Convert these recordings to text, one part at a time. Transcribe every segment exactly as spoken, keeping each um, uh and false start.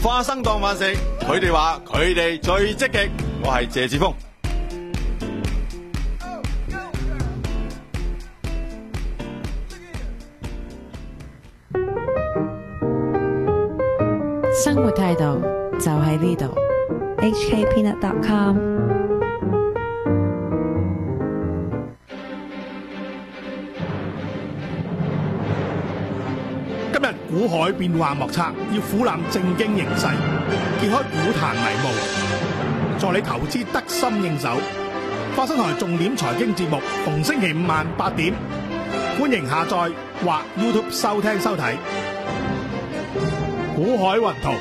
花生當飯食，佢哋話佢哋最積極。我係謝志峰。 生活態度就喺呢度。 H K peanut dot com。 今日股海變幻莫測，要俯瞰正經形勢，揭開股壇迷霧，助你投資得心應手。花生台重點財經節目，逢星期五晚八點，歡迎下載或 YouTube 收聽收睇。股海雲圖。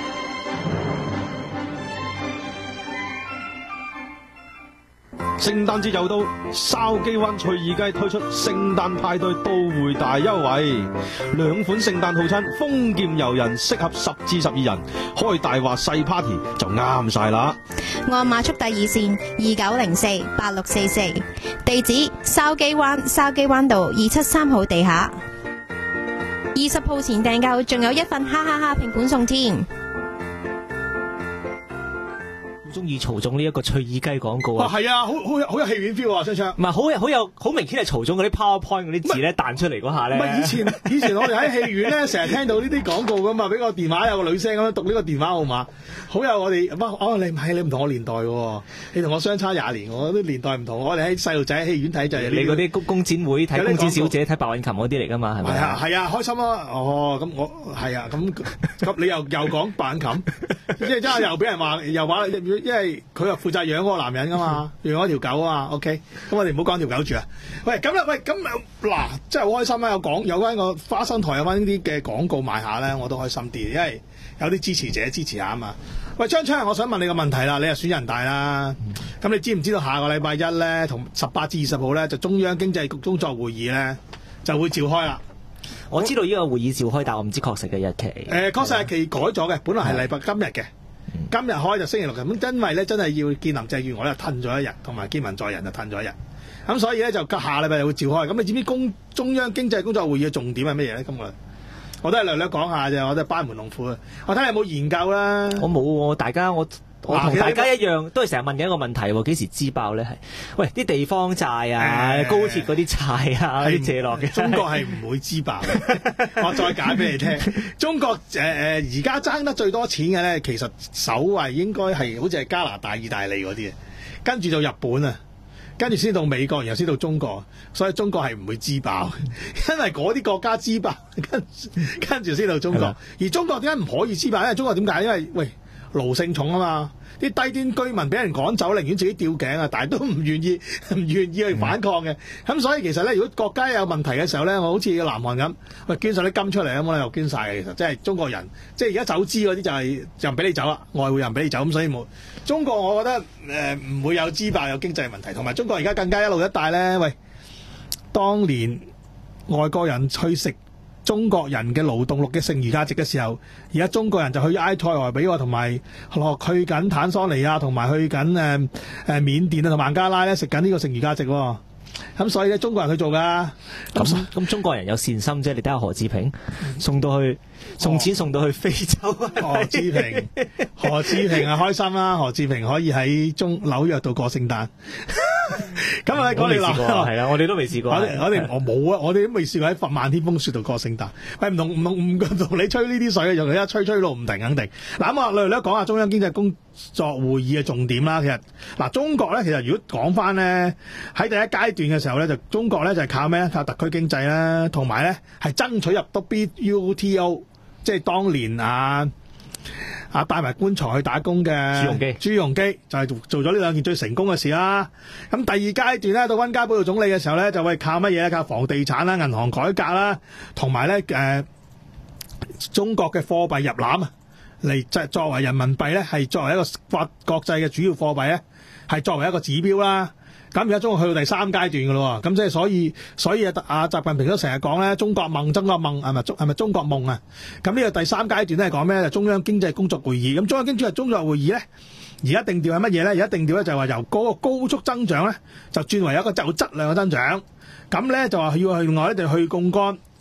聖誕節又到，筲箕灣翠怡街推出聖誕派對到會大優惠，兩款聖誕套餐，豐儉由人，適合十至十二人，開大話細 party 就啱晒啦。 按碼速遞熱線二九零四八六四四，地址筲箕灣筲箕灣道二七三號地下。二十號前訂購，仲有一份哈哈哈拼盤送添。 中意曹總呢一個翠耳雞廣告啊！ 係啊，好好有好有戲院 feel 啊，昌昌。 唔係好有好有好明顯係曹總嗰啲 PowerPoint 嗰啲字咧彈出嚟嗰下咧。 唔係以前以前我哋喺戲院咧，成日聽到呢啲廣告噶嘛，俾個電話有個女聲咁樣讀呢個電話號碼，好有我哋。哦，你唔係你唔同我年代喎，你同我相差廿年，我啲年代唔同。我哋喺細路仔喺戲院睇就係你嗰啲公公展會睇公子小姐睇白韻琴嗰啲嚟噶嘛，係咪？ 係啊係啊，開心啊！哦，咁我係啊，咁咁你又又講白韻琴，即係真係又俾人話又話，因為佢又負責養嗰個男人噶嘛，養嗰條狗啊 ，OK，咁我哋唔好講條狗住啊。喂，咁啦，喂，咁嗱，真係好開心啊！有講有關個花生台有關呢啲嘅廣告賣下咧，我都開心啲，因為有啲支持者支持下啊嘛。喂，昌昌，我想問你個問題啦，你係選人大啦，咁、嗯、你知唔知道下個禮拜一咧，同十八至二十號咧，就中央經濟局工作會議咧就會召開啦。 我知道呢個會議召開，但我唔知確實嘅日期。 誒、呃，確實日期改咗嘅，本來係禮拜今日嘅。今日開就星期六咁，因為咧真係要見林鄭月娥咧褪咗一日，同埋見文在寅就褪咗一日，咁所以咧就下禮拜就會召開。咁你知唔知公中央經濟工作會議嘅重點係乜嘢咧？今個我都係略略講下啫，我都係班門弄斧啊！我睇下有冇研究啦。 我冇喎，大家我我同大家一樣，都係成日問緊一個問題喎，幾時支爆咧？係喂啲地方債啊、欸、高鐵嗰啲債啊、啲借落嘅， 中國係唔會支爆嘅。我再解俾你聽，中國誒誒而家爭得最多錢嘅咧，其實首位應該係好似係加拿大、意大利嗰啲，跟住到日本啊。跟住先到美國，然後先到中國，所以中國係唔會支爆，因為嗰啲國家支爆，跟跟住先到中國。而中國點解唔可以支爆？因為中國點解？因為喂奴性重啊嘛，啲低端居民俾人趕走，寧願自己吊頸啊，但係都唔願意唔願意去反抗嘅。咁、嗯、所以其實咧，如果國家有問題嘅時候咧，我好似南韓咁，喂捐晒啲金出嚟咁，我又捐晒嘅。其實即係中國人，即係而家走資嗰啲就係就唔俾你走啦，外匯又唔俾你走，咁所以冇中國，我覺得誒唔、呃、會有支爆有經濟問題，同埋中國而家更加一路一帶咧，喂，當年外國人去食中國人嘅勞動力嘅剩餘價值嘅時候，而家中國人就去埃塞俄比亞同埋去緊坦桑尼亞同埋去緊誒誒緬甸啊同孟加拉咧食緊呢個剩餘價值喎。咁所以咧，中國人去做噶。 咁咁中國人有善心啫，你睇下何志平送到去送錢送到去非洲。 哦、何志平，何志平啊開心啦！何志平可以喺中紐約度過聖誕。咁啊，講你嗱， 係啊，我哋都未試過。 我哋我哋我冇啊，我哋都未試過喺漫天風雪度過聖誕。喂，唔同唔同唔同你吹呢啲水，用你一吹吹到唔停，肯定。嗱咁啊，嚟嚟講下中央經濟工作會議嘅重點啦。其實嗱，中國咧，其實如果講翻咧，喺第一階段嘅時候咧，就中國咧就係靠咩？靠特區經濟啦，同埋咧係爭取入 W T O， 即係當年啊。啊！帶埋棺材去打工嘅朱鎔基， 朱鎔基就係做咗呢兩件最成功嘅事啦。咁第二階段咧，到溫家寶做總理嘅時候咧，就會靠乜嘢咧？靠房地產啦、銀行改革啦，同埋咧誒中國嘅貨幣入籃啊，嚟即係作為人民幣咧，係作為一個國國際嘅主要貨幣咧，係作為一個指標啦。咁而家中國去到第三階段㗎咯，咁即係所以所以啊，阿習近平都成日講咧，中國夢，中國夢係咪中係咪中國夢啊？咁呢個第三階段咧係講咩？就中央經濟工作會議。咁中央經濟工作會議咧，而家定調係乜嘢咧？而家定調咧就係話由嗰個高速增長咧，就轉為一個有質量嘅增長。咁咧就話要去另外咧就去槓桿，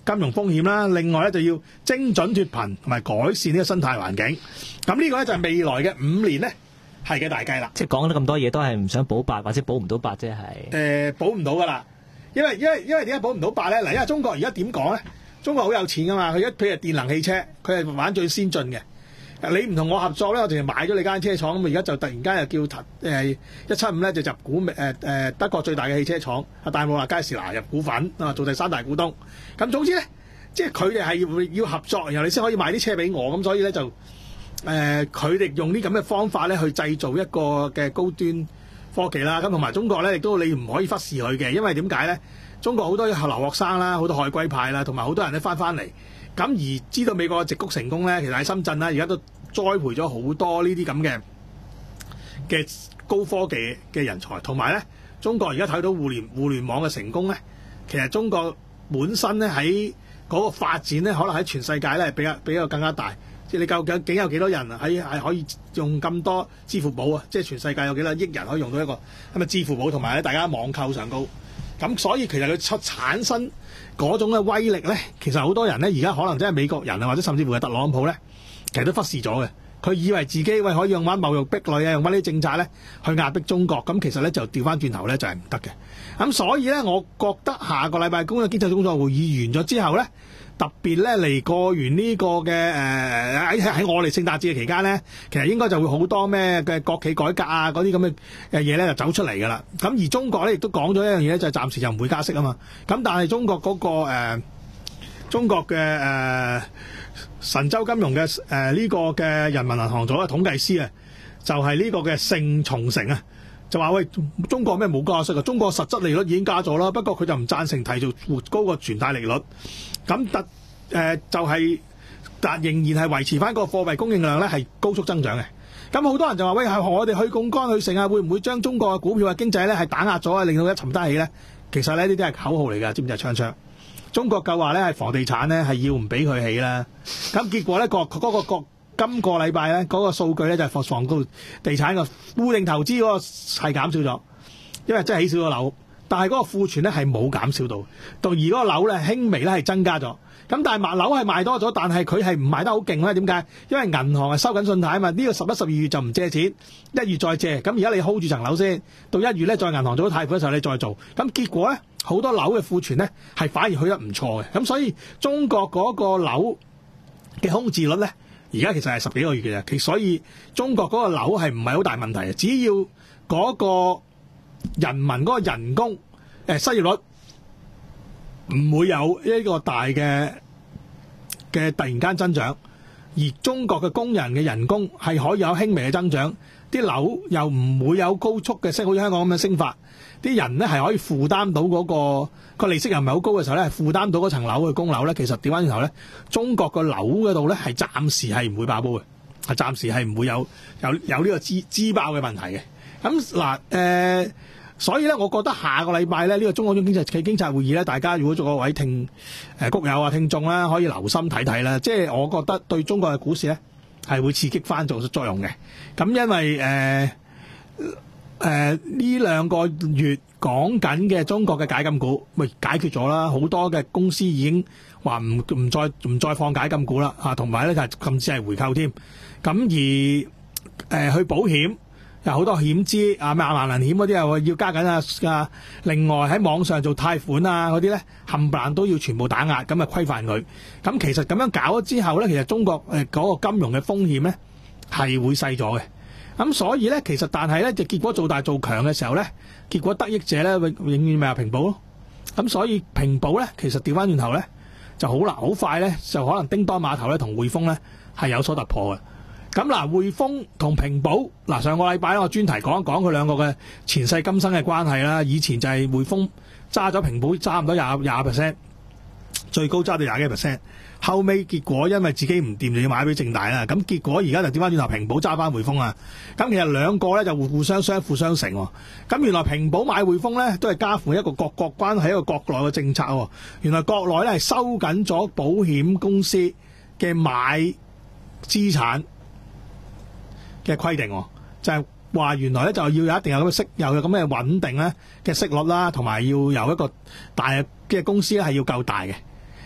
金融風險啦。另外咧就要精準脫貧同埋改善呢個生態環境。咁呢個咧就係未來嘅五年咧係嘅大計啦。 即係講咗咁多嘢，都係唔想保八或者保唔到八啫，係。 誒保唔到噶啦，因為因為因為點解保唔到八咧？嗱，因為中國而家點講咧？中國好有錢噶嘛，佢一譬如電能汽車，佢係玩最先進嘅。你唔同我合作咧，我淨係買咗你間車廠，咁而家就突然間又叫誒一七五咧就入股誒誒、呃、德國最大嘅汽車廠啊戴姆勒佳士拿入股份啊，做第三大股東。咁總之咧，即係佢哋係要合作，然後你先可以買啲車俾我。咁所以咧就誒佢哋用啲咁嘅方法咧去製造一個嘅高端科技啦。咁同埋中國咧亦都你唔可以忽視佢嘅，因為點解咧？中國好多留學生啦，好多海歸派啦，同埋好多人咧翻翻嚟。咁而知道美國嘅矽谷成功咧，其實喺深圳啦，而家都栽培咗好多呢啲咁嘅嘅高科技嘅人才，同埋咧中國而家睇到互聯互聯網嘅成功咧，其實中國本身咧喺嗰個發展咧，可能喺全世界咧比較比較更加大。即係你究竟竟有幾多人喺係可以用咁多支付寶啊？即係全世界有幾多億人可以用到一個咁嘅支付寶，同埋咧大家網購上高。咁所以其實佢出產生嗰種嘅威力咧，其實好多人咧而家可能真係美國人啊，或者甚至乎係特朗普咧，其實都忽視咗嘅。佢以為自己喂可以用翻貿易壁壘啊，用翻呢啲政策咧去壓迫中國，咁其實咧就調翻轉頭咧就係唔得嘅。咁所以咧，我覺得下個禮拜工嘅經濟工作會議完咗之後咧，特別咧嚟過完呢個嘅誒喺喺我哋聖誕節嘅期間咧，其實應該就會好多咩嘅國企改革啊嗰啲咁嘅誒嘢咧就走出嚟㗎啦。咁而中國咧亦都講咗一樣嘢咧，就係暫時就唔會加息啊嘛。咁但係中國嗰個誒中國嘅誒神州金融嘅誒呢個嘅人民銀行組嘅統計師啊，就係呢個嘅盛松成啊。就話喂，中國咩冇加息啊？中國實質利率已經加咗啦，不過佢就唔贊成提做活高個存貸利率。咁特誒就係、是，但仍然係維持翻個貨幣供應量咧係高速增長嘅。咁好多人就話喂，係我哋去槓桿去成啊，會唔會將中國嘅股票嘅經濟咧係打壓咗啊，令到一沉得起咧？其實咧呢啲係口號嚟㗎，知唔知啊？槍槍中國夠話咧係房地產咧係要唔俾佢起啦。咁結果咧個嗰個個。今個禮拜咧嗰個數據咧就係房地地產個固定投資嗰個係減少咗，因為真係起少咗樓，但係嗰個庫存咧係冇減少到，到而嗰個樓咧輕微咧係增加咗。咁但係賣樓係賣多咗，但係佢係唔賣得好勁咧？點解？因為銀行係收緊信貸啊嘛。呢個十一、十二月就唔借錢，一月再借。咁而家你 hold 住層樓先，到一月咧再銀行做咗貸款嘅時候你再做。咁結果咧好多樓嘅庫存咧係反而去得唔錯嘅。咁所以中國嗰個樓嘅空置率咧，而家其實係十幾個月嘅啫，其所以中國嗰個樓係唔係好大問題嘅，只要嗰個人民嗰個人工誒、呃、失業率唔會有一個大嘅嘅突然間增長，而中國嘅工人嘅人工係可以有輕微嘅增長，啲樓又唔會有高速嘅升，好似香港咁樣升法，啲人咧係可以負擔到嗰、嗰個。個利息又唔係好高嘅時候咧，係負擔到嗰層樓去供樓咧。其實調翻轉頭咧，中國個樓嗰度咧係暫時係唔會爆煲嘅，係暫時係唔會有有有呢個支支爆嘅問題嘅。咁嗱誒，所以咧，我覺得下個禮拜咧呢、呢個中國中經濟嘅經濟會議咧，大家如果做個位聽誒谷友啊聽眾啦，可以留心睇睇啦。即係我覺得對中國嘅股市咧係會刺激翻做作用嘅。咁因為誒誒呢兩個月。講緊嘅中國嘅解禁股，喂解決咗啦，好多嘅公司已經話唔唔再唔再放解禁股啦，嚇，同埋咧就係甚至係回購添。咁而誒、呃、去保險有好多險資啊，咩萬能險嗰啲又要加緊啊啊！另外喺網上做貸款啊嗰啲咧，冚唪唥都要全部打壓，咁啊規範佢。咁其實咁樣搞咗之後咧，其實中國誒嗰個金融嘅風險咧係會細咗嘅。咁所以咧，其實但係咧，就結果做大做強嘅時候咧，結果得益者咧永永遠咪係平保咯。咁所以平保咧，其實調翻轉頭咧，就好難好快咧，就可能叮當碼頭咧同匯豐咧係有所突破嘅。咁嗱，匯豐同平保嗱，上個禮拜咧我專題講一講佢兩個嘅前世今生嘅關係啦。以前就係匯豐揸咗平保差唔多廿廿 percent，最高揸到廿幾 percent。後尾結果因為自己唔掂就要買俾正大啦，咁結果而家就調翻轉頭平保揸翻匯豐啊，咁其實兩個咧就互互相相輔相成喎。咁原來平保買匯豐咧都係加乎一個國國關係一個國內嘅政策喎。原來國內咧係收緊咗保險公司嘅買資產嘅規定，就係話原來咧就要有一定有咁嘅息，又有咁嘅穩定咧嘅息率啦，同埋要有一個大嘅公司咧係要夠大嘅。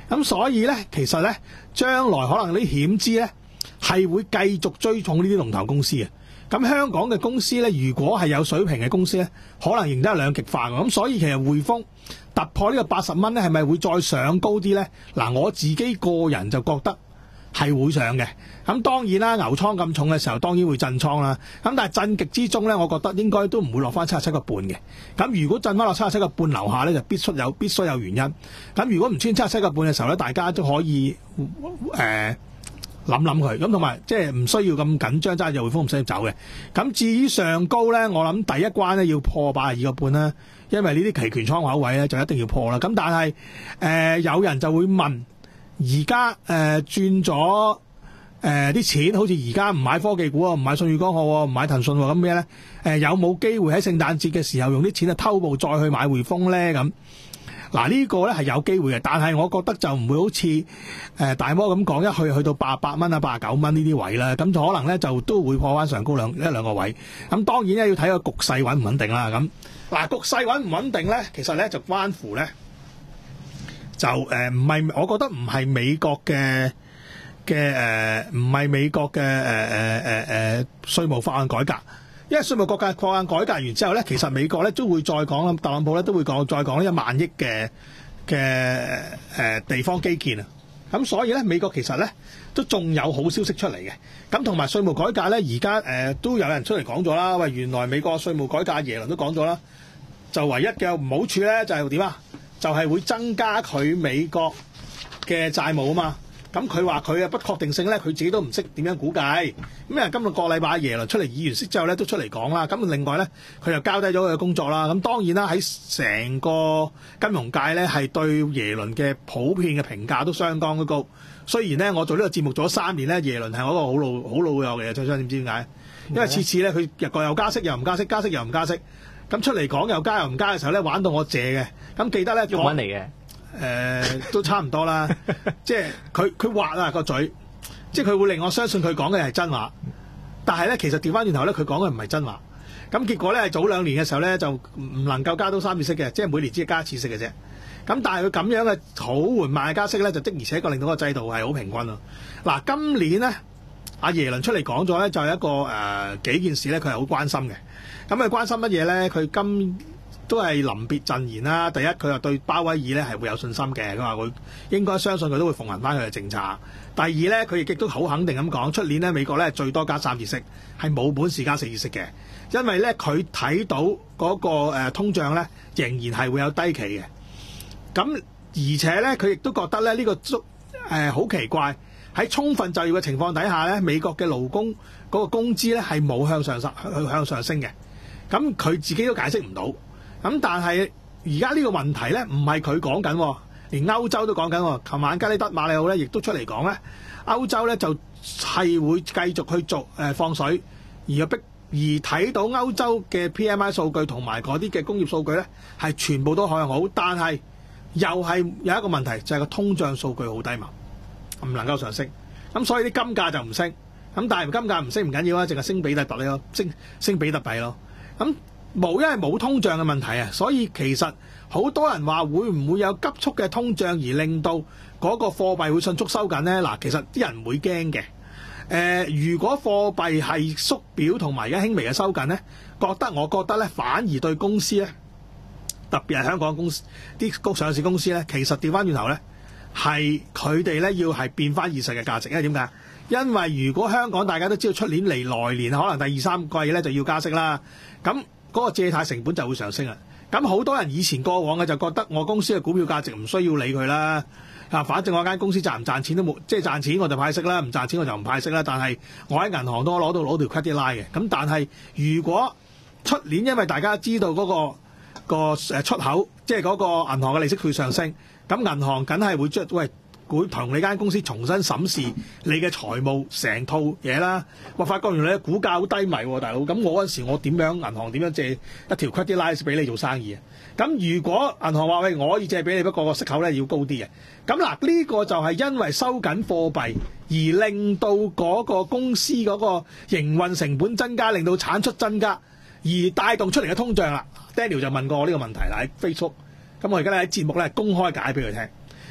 咁所以咧，其實咧，將來可能啲險資咧係會繼續追重呢啲龍頭公司嘅。咁香港嘅公司咧，如果係有水平嘅公司咧，可能仍然係兩極化嘅。咁所以其實匯豐突破呢個八十蚊咧，係咪會再上高啲咧？嗱，我自己個人就覺得係會上嘅。咁當然啦，牛倉咁重嘅時候，當然會震倉啦。咁但係震極之中咧，我覺得應該都唔會落翻七十七個半嘅。咁如果震翻落七十七個半樓下咧，就必須有必須有原因。咁如果唔穿七十七個半嘅時候咧，大家都可以誒諗諗佢。咁同埋即係唔需要咁緊張揸住匯豐唔使走嘅。咁至於上高咧，我諗第一關咧要破八十二個半啦，因為呢啲期權倉口位咧就一定要破啦。咁但係誒、呃、有人就會問，而家誒轉咗誒啲錢，好似而家唔買科技股啊，唔買舜宇光學喎，唔買騰訊喎，咁咩咧？誒有冇機會喺聖誕節嘅時候用啲錢啊偷步再去買匯豐咧？咁嗱呢個咧係有機會嘅，但係我覺得就唔會好似誒、呃、大摩咁講，一去去到八十八蚊啊、八十九蚊呢啲位啦，咁就可能咧就都會破翻上高兩一兩個位。咁當然咧要睇個局勢穩唔穩定啦。咁嗱局勢穩唔穩定咧，其實咧就關乎咧就誒唔係，我覺得唔係美國嘅。嘅誒唔係美國嘅誒誒誒誒稅務法案改革，因為稅務國家法案改革完之後咧，其實美國咧都會再講啦，特朗普咧都會講再講一萬億嘅嘅誒地方基建啊，咁所以咧美國其實咧都仲有好消息出嚟嘅，咁同埋稅務改革咧而家誒都有人出嚟講咗啦，喂原來美國稅務改革耶倫都講咗啦，就唯一嘅唔好處咧就係點啊？就係會增加佢美國嘅債務啊嘛。咁佢話佢嘅不確定性咧，佢自己都唔識點樣估計。咁啊，今個個禮拜耶倫出嚟議完息之後咧，都出嚟講啦。咁另外咧，佢又交低咗佢嘅工作啦。咁當然啦，喺成個金融界咧，係對耶倫嘅普遍嘅評價都相當都高。雖然咧，我做呢個節目做咗三年咧，耶倫係我一個好老好老友嘅，最想點知點解？因為次次咧，佢日個又加息又唔加息，加息又唔加息。咁出嚟講又加又唔加嘅時候咧，玩到我謝嘅。咁記得咧， 用穩嚟嘅。 誒、呃、都差唔多啦，即係佢佢滑啊個嘴，即係佢會令我相信佢講嘅係真話，但係咧其實調翻轉頭咧，佢講嘅唔係真話。咁結果咧係早兩年嘅時候咧就唔能夠加到三次息嘅，即係每年只係加一次息嘅啫。咁但係佢咁樣嘅好緩慢嘅加息咧，就的而且確令到個制度係好平均咯。嗱，今年咧阿耶倫出嚟講咗咧，就係一個誒、呃、幾件事咧，佢係好關心嘅。咁佢關心乜嘢咧？佢今都係臨別贈言啦。第一，佢又對鮑威爾咧係會有信心嘅，佢話佢應該相信佢都會奉行翻佢嘅政策。第二咧，佢亦都好肯定咁講，出年咧美國咧最多加三次息，係冇本事加四次息嘅，因為咧佢睇到嗰個誒通脹咧仍然係會有低期嘅。咁而且咧，佢亦都覺得咧呢個足誒好奇怪，喺充分就業嘅情況底下咧，美國嘅勞工嗰個工資咧係冇向上向向上升嘅。咁佢自己都解釋唔到。咁但係而家呢個問題咧，唔係佢講緊，連歐洲都講緊。琴晚加里德馬里奧咧，亦都出嚟講咧，歐洲咧就係會繼續去做誒放水，而逼而睇到歐洲嘅 P M I 數據同埋嗰啲嘅工業數據咧，係全部都向好，但係又係有一個問題，就係個通脹數據好低嘛，唔能夠上升。咁所以啲金價就唔升。咁但係金價唔升唔緊要啊，淨係升比特幣咯，升升比特幣咯。咁冇，因為冇通脹嘅問題啊，所以其實好多人話會唔會有急速嘅通脹而令到嗰個貨幣會迅速收緊呢？嗱，其實啲人唔會驚嘅。誒、呃，如果貨幣係縮表同埋而家輕微嘅收緊呢，覺得我覺得咧反而對公司咧，特別係香港公司啲上市公司咧，其實調翻轉頭咧，係佢哋咧要係變翻現實嘅價值。因為點解？因為如果香港大家都知道出年嚟來年可能第二三季咧就要加息啦，咁嗰個借貸成本就會上升啦。咁好多人以前過往嘅就覺得我公司嘅股票價值唔需要理佢啦，啊，反正我間公司賺唔賺錢都冇，即係賺錢我就派息啦，唔賺錢我就唔派息啦。但係我喺銀行都攞到攞條 credit line 嘅。咁但係如果出年因為大家知道嗰個個誒出口，即係嗰個銀行嘅利息會上升，咁銀行梗係會將喂。會同你間公司重新審視你嘅財務成套嘢啦。我發覺原來你股價好低迷喎，大佬。咁我嗰陣時我點樣銀行點樣借一條 credit line 俾你做生意啊？咁如果銀行話喂，我可以借俾你，不過個息口咧要高啲嘅。咁嗱，呢個就係因為收緊貨幣而令到嗰個公司嗰個營運成本增加，令到產出增加，而帶動出嚟嘅通脹啦。Daniel 就問過我呢個問題啦喺 Facebook，咁我而家咧喺節目咧公開解俾佢聽。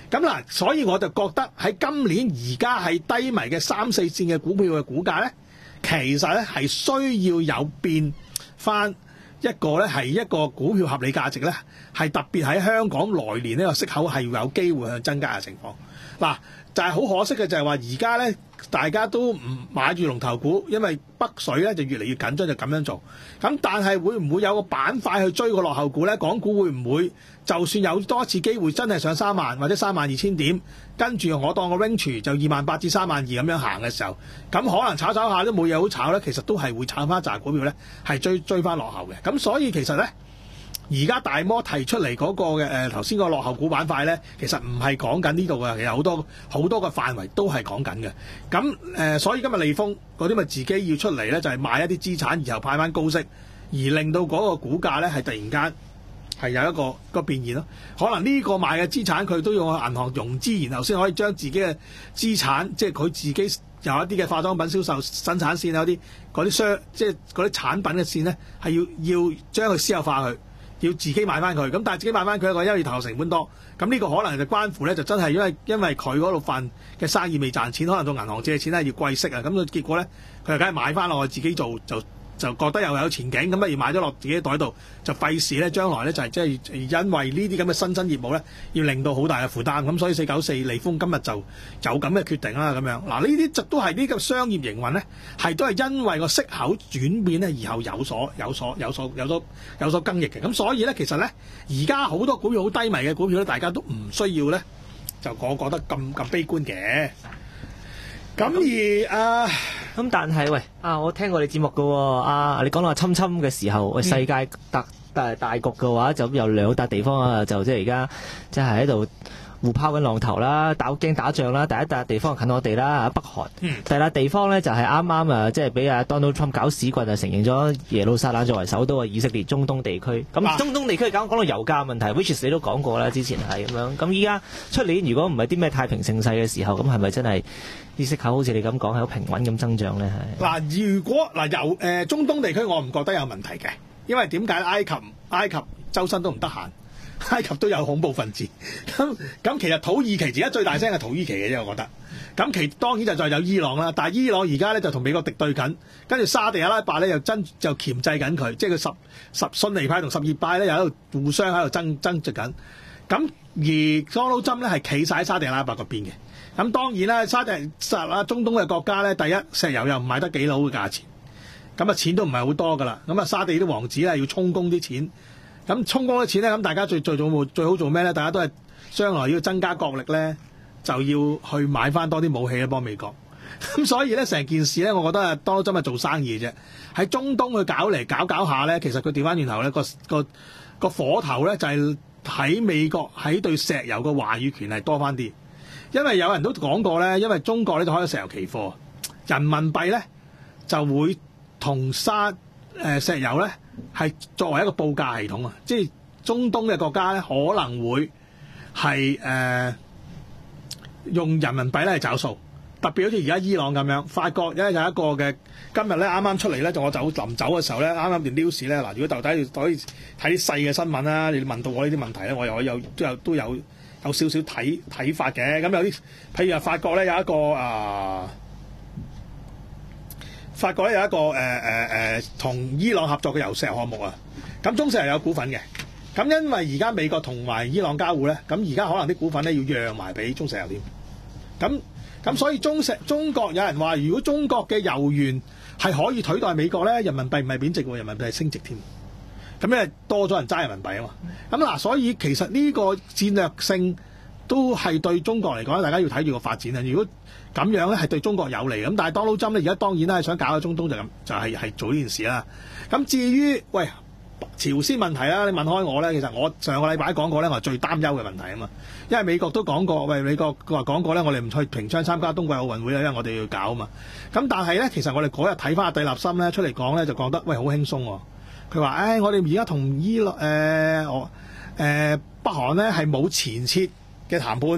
咁嗱，所以我就覺得喺今年而家係低迷嘅三四線嘅股票嘅股價咧，其實咧係需要有變翻一個咧係一個股票合理價值咧，係特別喺香港來年呢個息口係有機會向增加嘅情況。嗱，就係好可惜嘅就係話而家咧大家都唔買住龍頭股，因為北水咧就越嚟越緊張，就咁樣做。咁但係會唔會有個板塊去追個落後股咧？港股會唔會就算有多一次機會真係上三萬或者三萬二千點，跟住我當個 range 就二萬八至三萬二咁樣行嘅時候，咁可能炒炒下都冇嘢好炒咧，其實都係會炒翻一紮股票咧，係追追翻落後嘅。咁所以其實咧，而家大摩提出嚟嗰個嘅誒頭先個落後股板塊咧，其實唔係講緊呢度嘅，其實好多好多個範圍都係講緊嘅。咁誒、呃，所以今日利豐嗰啲咪自己要出嚟咧，就係、是、買一啲資產，然後派翻高息，而令到嗰個股價咧係突然間係有一個一個變現咯。可能呢個買嘅資產佢都要去銀行融資，然後先可以將自己嘅資產，即係佢自己有一啲嘅化妝品銷售生產線，有啲嗰啲商，即係嗰啲產品嘅線咧，係要要將佢私有化佢。要自己買翻佢，咁但係自己買翻佢一個，因為投入成本多，咁呢個可能就關乎咧，就真係因為因為佢嗰度份嘅生意未賺錢，可能到銀行借錢咧要貴息啊，咁佢結果咧佢就梗係買翻落去自己做，就就覺得又有前景，咁不如買咗落自己袋度，就費事咧將來咧就係即係因為呢啲咁嘅新增業務咧，要令到好大嘅負擔，咁所以四九四利豐今日就有咁嘅決定啦，咁樣嗱呢啲就都係呢個商業營運咧，係都係因為個息口轉變咧，而後有所有所有所有所有所更易嘅，咁所以咧其實咧而家好多股票好低迷嘅股票咧，大家都唔需要咧就我覺得咁咁悲觀嘅。咁而啊， 咁但係喂啊，我聽過你節目嘅喎，啊你講到話侵侵嘅時候，喂世界大大大局嘅話，就有兩笪地方啊，就即係而家即係喺度互拋緊浪頭啦，打驚打仗啦。第一笪地方近我哋啦，北韓。 嗯、 第二笪地方咧就係啱啱啊，即係俾阿 Donald Trump 搞屎棍啊，承認咗耶路撒冷作為首都嘅以色列中東地區。咁、啊、中東地區講講到油價問題 ，which is 你都講過啦，之前係咁樣。咁依家出年如果唔係啲咩太平盛世嘅時候，咁係咪真係啲息口好似你咁講係好平穩咁增長咧？係嗱，如果嗱油誒中東地區，我唔覺得有問題嘅，因為點解埃及埃及周身都唔得閒。埃及都有恐怖分子，咁咁其實土耳其而家最大聲係土耳其嘅啫，我覺得。咁其當然就再有伊朗啦，但係伊朗而家咧就同美國敵對緊，跟住沙地阿拉伯咧又真就鉗制緊佢，即係佢十十遜尼派同什葉派咧又喺度互相喺度爭爭執緊。咁而 Donald Trump 咧係企晒喺沙地阿拉伯嗰邊嘅。咁當然啦，沙地啊中東嘅國家咧，第一石油又唔賣得幾好嘅價錢，咁啊錢都唔係好多噶啦。咁啊沙地啲王子咧要充公啲錢。咁充公啲錢咧，咁大家最最做最好做咩咧？大家都係將來要增加國力咧，就要去買翻多啲武器咧，幫美國。咁所以咧，成件事咧，我覺得係多真係做生意嘅啫。喺中東去搞嚟搞搞下咧，其實佢調翻轉頭咧，個個個火頭咧就係喺美國喺對石油嘅話語權係多翻啲。因為有人都講過咧，因為中國咧就開咗石油期貨，人民幣咧就會同沙誒石油咧。係作為一個報價系統啊，即係中東嘅國家咧可能會係誒、呃、用人民幣咧嚟找數，特別好似而家伊朗咁樣，法國咧有一個嘅今日咧啱啱出嚟咧，就我走臨走嘅時候咧，啱啱段 news 咧嗱，如果到底可以睇啲細嘅新聞啦，你問到我呢啲問題咧，我又有都有都有有少少睇睇法嘅，咁有啲譬如話法國咧有一個啊。呃法國咧有一個誒誒誒同伊朗合作嘅油石項目啊，咁中石油有股份嘅，咁因為而家美國同埋伊朗交互咧，咁而家可能啲股份咧要讓埋俾中石油添，咁咁所以中石中國有人話，如果中國嘅油源係可以取代美國咧，人民幣唔係貶值喎，人民幣係升值添，咁因為多咗人揸人民幣啊嘛，咁嗱，所以其實呢個戰略性都係對中國嚟講，大家要睇住個發展啊，如果咁樣咧係對中國有利，咁但係 Donald Trump咧而家當然啦係想搞喺中東就咁就係、是、係做呢件事啦。咁至於喂朝鮮問題啦，你問開我咧，其實我上個禮拜講過咧，我係最擔憂嘅問題啊嘛。因為美國都講過，喂美國佢話講過咧，我哋唔去平昌參加冬季奧運會啦，因為我哋要搞啊嘛。咁但係咧，其實我哋嗰日睇翻阿蒂立森咧出嚟講咧，就講得喂好輕鬆喎。佢話誒，我哋而家同伊朗誒我誒北韓咧係冇前設嘅談判。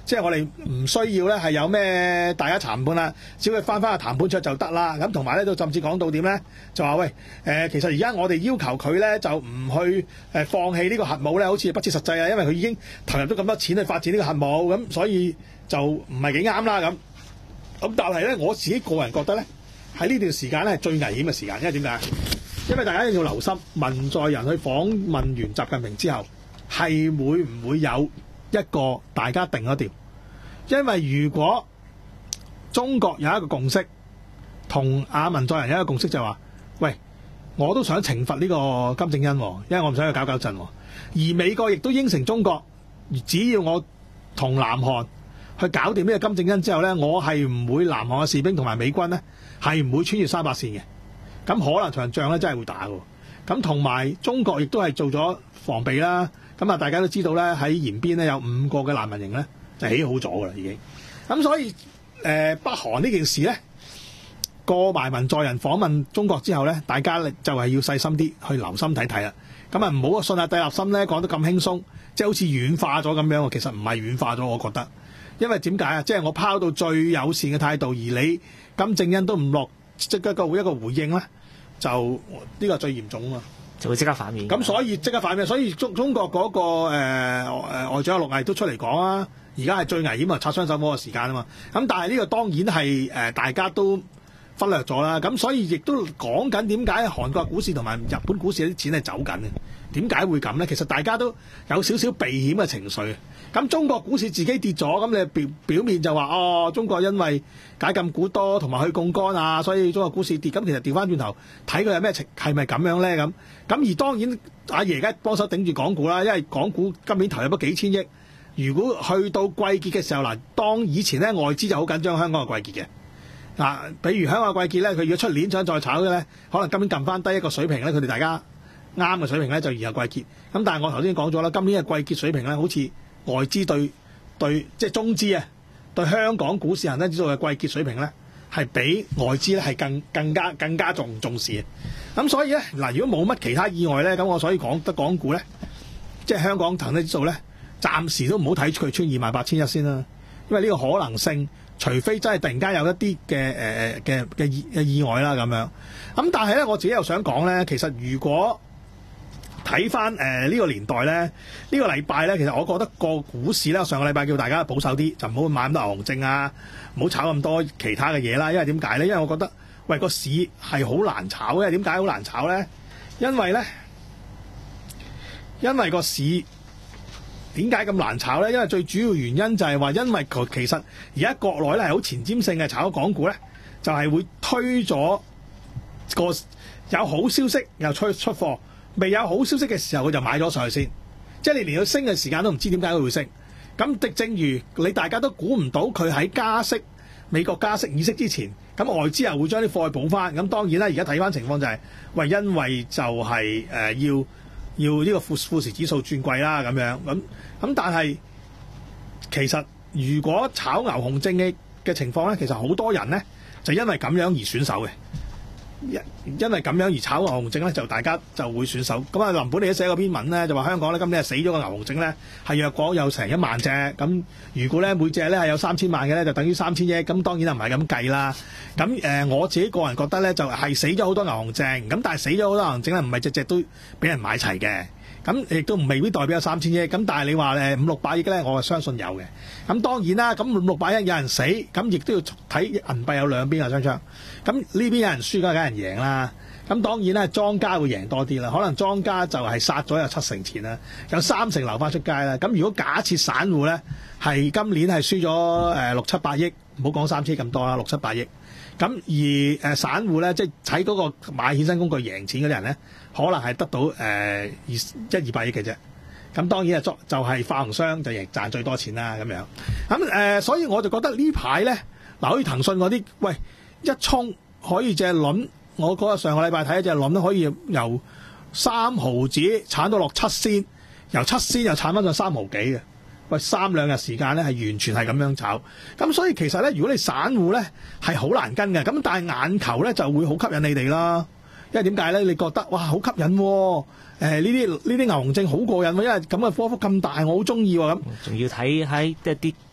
即係我哋唔需要咧係有咩大家談判啦，只要佢翻返個談判桌就得啦。咁同埋咧都甚至講到點咧，就話喂誒、呃，其實而家我哋要求佢咧就唔去誒放棄呢個核武咧，好似不切實際啊，因為佢已經投入咗咁多錢去發展呢個核武，咁所以就唔係幾啱啦咁。咁但係咧，我自己個人覺得咧，喺呢段時間咧係最危險嘅時間，因為點解？因為大家一定要留心，文在寅去訪問完習近平之後，係會唔會有一個大家定咗調？因為如果中國有一個共識，同阿文在寅有一個共識就係話，喂，我都想懲罰呢個金正恩，因為我唔想去搞搞震。而美國亦都應承中國，只要我同南韓去搞掂呢個金正恩之後呢，我係唔會南韓嘅士兵同埋美軍呢係唔會穿越三八線嘅。咁可能場仗咧真係會打嘅。咁同埋中國亦都係做咗防備啦。咁啊，大家都知道咧，喺延邊咧有五個嘅難民營咧就起好咗㗎啦，已經。咁所以誒、呃、北韓呢件事咧過埋文在寅訪問中國之後咧，大家就係要細心啲去留心睇睇啦。咁啊，唔好信下蒂立森咧講得咁輕鬆，即係好似軟化咗咁樣。其實唔係軟化咗，我覺得。因為點解啊？即係我拋到最友善嘅態度，而你金正恩都唔落即係一個一個回應咧，就呢個最嚴重啊嘛， 就會即刻反面。 咁所以即刻反面，所以中中國嗰、那個誒誒、呃、外長陸毅都出嚟講啊，而家係最危險啊，擦槍手嗰個時間啊嘛。咁但係呢個當然係誒、呃、大家都忽略咗啦。咁所以亦都講緊點解韓國股市同埋日本股市啲錢係走緊嘅？點解會咁呢？其實大家都有少少避險嘅情緒。咁中國股市自己跌咗，咁你表表面就話哦，中國因為解禁股多同埋去槓桿啊，所以中國股市跌。咁其實調翻轉頭睇佢係咩情，係咪咁樣呢？咁咁而當然阿爺而家幫手頂住港股啦，因為港股今年投入咗幾千億。如果去到季結嘅時候嗱，當以前呢外資就好緊張香港嘅季結嘅嗱，比如香港嘅季結呢，佢如果出年想再炒嘅呢，可能今年撳翻低一個水平呢，佢哋大家啱嘅水平呢，就然後季結。咁但係我頭先講咗啦，今年嘅季結水平呢，好似外資對對即係中資啊，對香港股市恒生指數嘅季結水平咧，係比外資咧係更更加更加重重視嘅。咁所以咧嗱，如果冇乜其他意外咧，咁我所以講得港股咧，即係香港恒生指數咧，暫時都唔好睇佢穿二萬八千一先啦，因為呢個可能性，除非真係突然間有一啲嘅誒嘅嘅意嘅意外啦咁樣。咁但係咧，我自己又想講咧，其實如果睇翻誒呢個年代咧，呢、呢個禮拜咧，其實我覺得個股市咧，上個禮拜叫大家保守啲，就唔好買咁多牛熊證啊，唔好炒咁多其他嘅嘢啦。因為點解咧？因為我覺得喂個市係好難炒嘅。點解好難炒咧？因為咧，因為個市點解咁難炒咧？因為最主要原因就係話，因為佢其實而家國內咧係好前瞻性嘅炒港股咧，就係、是、會推咗個有好消息又出出貨。未有好消息嘅時候，佢就買咗上去先，即係你連佢升嘅時間都唔知點解佢會升。咁正如你大家都估唔到佢喺加息、美國加息議息之前，咁外資又會將啲貨去補翻。咁當然啦，而家睇翻情況就係、是，喂，因為就係、是、誒、呃、要要呢個富富時指數轉貴啦咁樣。咁咁但係其實如果炒牛熊證嘅嘅情況咧，其實好多人咧就因為咁樣而選手嘅。因因為咁樣而炒牛熊證咧，就大家就會選手。咁啊，林本你都寫過篇文咧，就話香港咧今年係死咗個牛熊證咧，係若果有成一萬隻。咁如果咧每隻咧係有三千萬嘅咧，就等於三千億。咁當然係唔係咁計啦。咁誒、呃，我自己個人覺得咧，就係、是、死咗好多牛熊證。咁但係死咗好多牛熊證咧，唔係隻隻都俾人買齊嘅。咁亦都唔未必代表有三千億。咁但係你話誒五六百億咧，我係相信有嘅。咁當然啦，咁五六百億有人死，咁亦都要睇銀幣有兩邊嘅雙槍。咁呢邊有人輸，梗係有人贏啦。咁當然咧，莊家會贏多啲啦。可能莊家就係殺咗有七成錢啦，有三成留翻出街啦。咁如果假設散戶咧係今年係輸咗誒六七百億，唔好講三千咁多啦，六七百億。咁而誒散戶咧，即係喺嗰個買衍生工具贏錢嗰啲人咧，可能係得到誒二一二百億嘅啫。咁當然啊，作就係發行商就贏賺最多錢啦咁樣。咁誒、呃，所以我就覺得呢排咧，嗱，好似騰訊嗰啲，喂，一衝可以隻輪，我嗰日上個禮拜睇一隻輪都可以由三毫子鏟到落七仙，由七仙又鏟翻上三毫幾嘅。喂，三兩日時間咧係完全係咁樣炒。咁所以其實咧，如果你散戶咧係好難跟嘅，咁但係眼球咧就會好吸引你哋啦。因為點解咧？你覺得哇好吸引喎、啊！誒呢啲呢啲牛熊證好過癮喎、啊，因為咁嘅波幅咁大，我好中意喎咁。 仲要睇喺一啲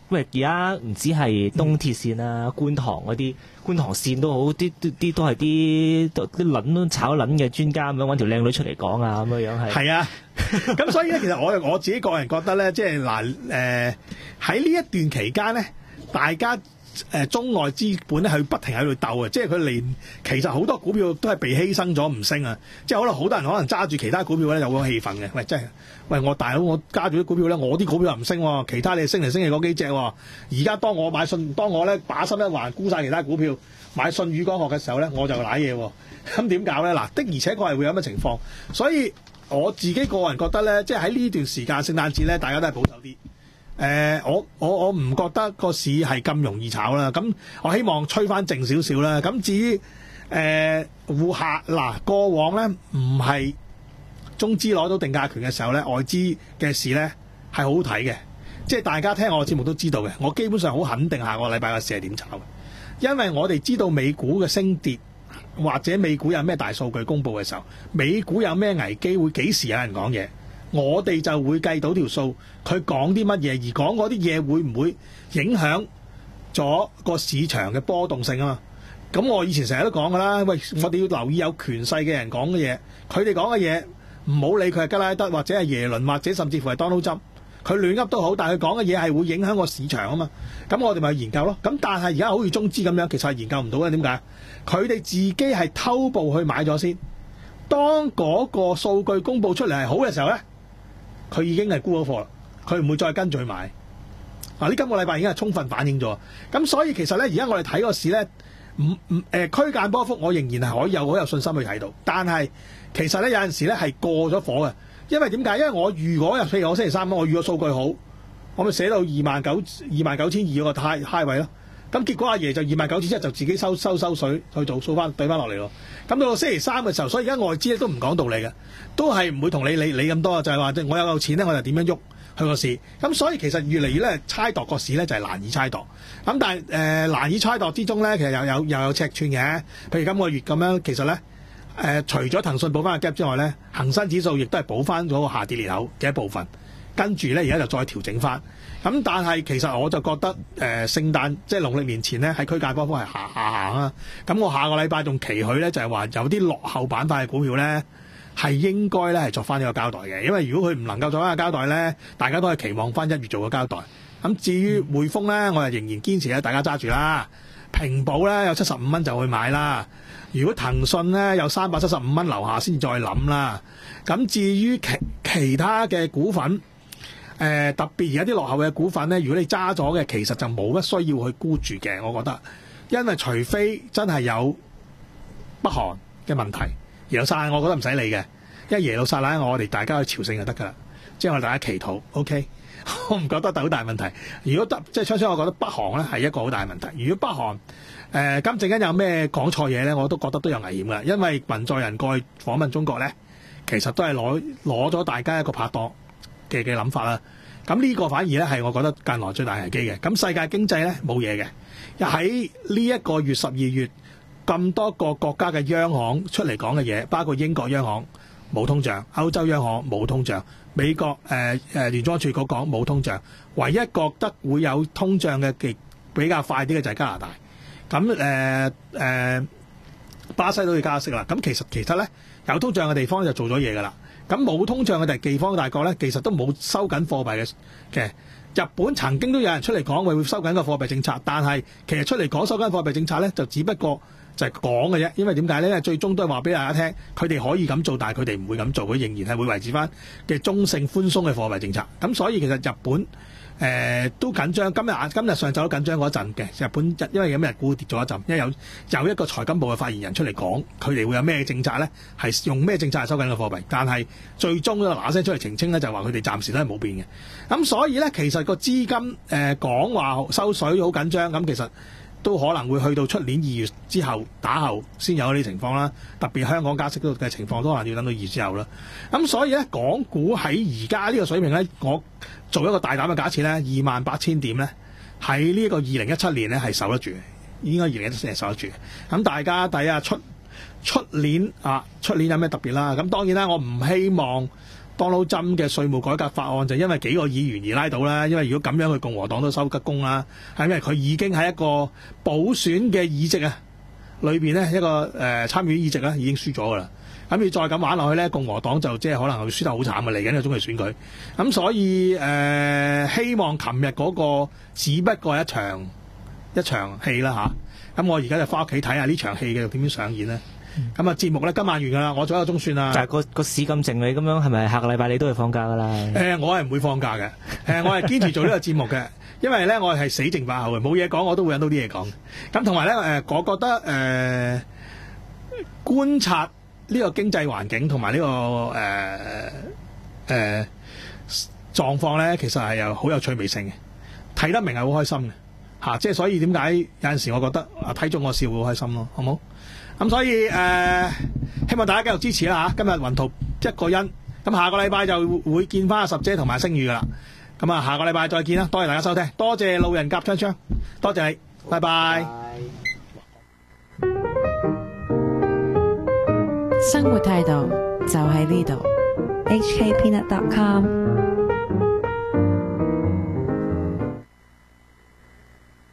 喂，而家唔止係東鐵線啦，觀塘嗰啲觀塘線都好，啲啲啲都係啲啲撚都炒撚嘅專家咁樣揾條靚女出嚟講啊，咁樣樣係。 係啊，咁所以咧，其實我我自己個人覺得咧，即係嗱誒喺呢一段期間咧，大家。誒中外資本咧，係不停喺度鬥啊！即係佢連其實好多股票都係被犧牲咗唔升啊！即係可能好多人可能揸住其他股票咧有個氣氛嘅，喂，真係喂我大佬，我揸住啲股票咧，我啲股票又唔升喎，其他你升嚟升去嗰幾隻喎。而家當我買信，當我咧把心一橫沽晒其他股票，買信宇光學嘅時候咧，我就賴嘢喎。咁點搞咧？嗱，的而且確係會有咁嘅情況，所以我自己個人覺得咧，即係喺呢段時間聖誕節咧，大家都係保守啲。誒、呃，我我我唔覺得個市係咁容易炒啦。咁我希望吹翻靜少少啦。咁至於誒戶客嗱，過往咧唔係中資攞到定價權嘅時候咧，外資嘅市咧係好好睇嘅。即係大家聽我嘅節目都知道嘅，我基本上好肯定下個禮拜嘅市係點炒嘅，因為我哋知道美股嘅升跌或者美股有咩大數據公佈嘅時候，美股有咩危機會幾時有人講嘢。我哋就會計到條數，佢講啲乜嘢，而講嗰啲嘢會唔會影響咗個市場嘅波動性啊嘛？咁我以前成日都講噶啦，喂，我哋要留意有權勢嘅人講嘅嘢，佢哋講嘅嘢唔好理佢係吉拉德或者係耶倫或者甚至乎係 Donald Trump，佢亂噏都好，但係佢講嘅嘢係會影響個市場啊嘛。咁我哋咪研究咯。咁但係而家好似中資咁樣，其實係研究唔到嘅。點解？佢哋自己係偷步去買咗先，當嗰個數據公佈出嚟係好嘅時候咧，佢已經係沽咗貨啦，佢唔會再跟住去買。嗱，呢今個禮拜已經係充分反映咗。咁所以其實咧，而家我哋睇個市咧，唔唔誒區間波幅，我仍然係可以有好有信心去睇到。但係其實咧有陣時咧係過咗火嘅，因為點解？因為我如果譬如我星期三我預個數據好，我咪寫到二萬九二萬九千二嗰個 high high 位咯。咁結果阿爺就二萬九千一就自己收收收水去做數翻對翻落嚟咯。咁到星期三嘅時候，所以而家外資咧都唔講道理嘅，都係唔會同你理理咁多，就係話我有夠錢咧，我就點樣喐去個市。咁所以其實越嚟越咧猜度個市咧就係難以猜度。咁但係誒、呃、難以猜度之中咧，其實又有又有尺寸嘅。譬如今個月咁樣，其實咧誒、呃、除咗騰訊補翻個 gap 之外咧，恒生指數亦都係補翻嗰個下跌裂口嘅一部分。跟住咧而家就再調整翻。咁但係其實我就覺得誒、呃、聖誕即係農曆年前咧喺區間波幅係下下行啊。咁我下個禮拜仲期許咧就係話有啲落後板塊嘅股票咧係應該咧係作翻呢個交代嘅，因為如果佢唔能夠作翻個交代咧，大家都係期望翻一月做個交代。咁至於匯豐咧，我就仍然堅持咧，大家揸住啦。平保咧有七十五蚊就去買啦。如果騰訊咧有三百七十五蚊樓下先再諗啦。咁至於其其他嘅股份。誒、呃、特別而家啲落後嘅股份咧，如果你揸咗嘅，其實就冇乜需要去沽住嘅，我覺得，因為除非真係有北韓嘅問題，耶路撒冷我覺得唔使理嘅，因為耶路撒冷我哋大家去朝聖就得㗎啦，即係我哋大家祈禱 ，OK， 我唔覺得好大問題。如果得即係初初，我覺得北韓咧係一個好大問題。如果北韓誒、呃、金正恩有咩講錯嘢咧，我都覺得都有危險㗎，因為文在寅過去訪問中國咧，其實都係攞攞咗大家一個拍檔嘅嘅諗法啦，咁呢個反而咧係我覺得近來最大危機嘅。咁世界經濟咧冇嘢嘅，喺呢一個月十二月咁多個國家嘅央行出嚟講嘅嘢，包括英國央行冇通脹，歐洲央行冇通脹，美國誒誒聯儲局講冇通脹，唯一覺得會有通脹嘅極比較快啲嘅就係加拿大。咁誒誒巴西都要加息啦。咁其實其實咧有通脹嘅地方就做咗嘢㗎啦。咁冇通脹嘅地方大國咧，其實都冇收緊貨幣嘅嘅。日本曾經都有人出嚟講會收緊個貨幣政策，但係其實出嚟講收緊貨幣政策咧，就只不過就係講嘅啫。因為點解咧？因為最終都係話俾大家聽，佢哋可以咁做，但係佢哋唔會咁做，佢仍然係會維持翻嘅中性寬鬆嘅貨幣政策。咁所以其實日本。誒、呃、都緊張，今日今日上晝都緊張嗰陣嘅日本，因為咁日股跌咗一陣，因為有有一個財金部嘅發言人出嚟講，佢哋會有咩政策咧，係用咩政策嚟收緊個貨幣，但係最終咧嗱聲出嚟澄清咧，就話佢哋暫時都係冇變嘅。咁所以咧，其實個資金誒、呃、講話收水好緊張，咁其實都可能會去到出年二月之後打後先有呢啲情況啦。特別香港加息嘅情況都可能要等到二月之後啦。咁所以咧，港股喺而家呢個水平咧，我做一個大膽嘅假設咧，二萬八千點咧，喺呢個二零一七年咧係守得住嘅，應該二零一七年係守得住嘅。咁大家睇下出出年啊，出年有咩特別啦？咁當然啦，我唔希望 Donald Trump 嘅稅務改革法案就因為幾個議員而拉倒啦，因為如果咁樣，佢共和黨都收吉工啦，係因為佢已經喺一個補選嘅議席啊裏邊咧一個誒、呃、參議院議席咧已經輸咗噶啦。咁要再咁玩落去咧，共和黨就即係可能會輸得好慘嘅嚟緊嘅中期選舉。咁所以誒、呃，希望琴日嗰個只不過係一場一場戲啦吓。咁、啊、我而家就翻屋企睇下呢場戲嘅點樣上演咧。咁啊節目咧今晚完㗎啦，我做一個鐘算啦。 但係個個市咁靜你咁樣，係咪下個禮拜你都會放假㗎啦？ 誒、呃，我係唔會放假嘅。誒、呃，我係堅持做呢個節目嘅，因為咧我係死剩把口嘅，冇嘢講我都會揾到啲嘢講。咁同埋咧誒，我覺得誒、呃、觀察呢個經濟環境同埋呢個誒誒狀況咧，其實係有好有趣味性嘅，睇得明係好開心嘅嚇、啊。即係所以點解有陣時我覺得啊睇中我笑會好開心咯，好冇？咁所以誒、呃，希望大家繼續支持啦嚇。今日雲圖一個人，咁下個禮拜就會見翻阿十姐同埋星宇噶啦。咁啊，下個禮拜再見啦，多謝大家收聽，多謝路人甲槍槍，多謝你，拜拜。 生活態度就喺呢度。 H K peanut dot com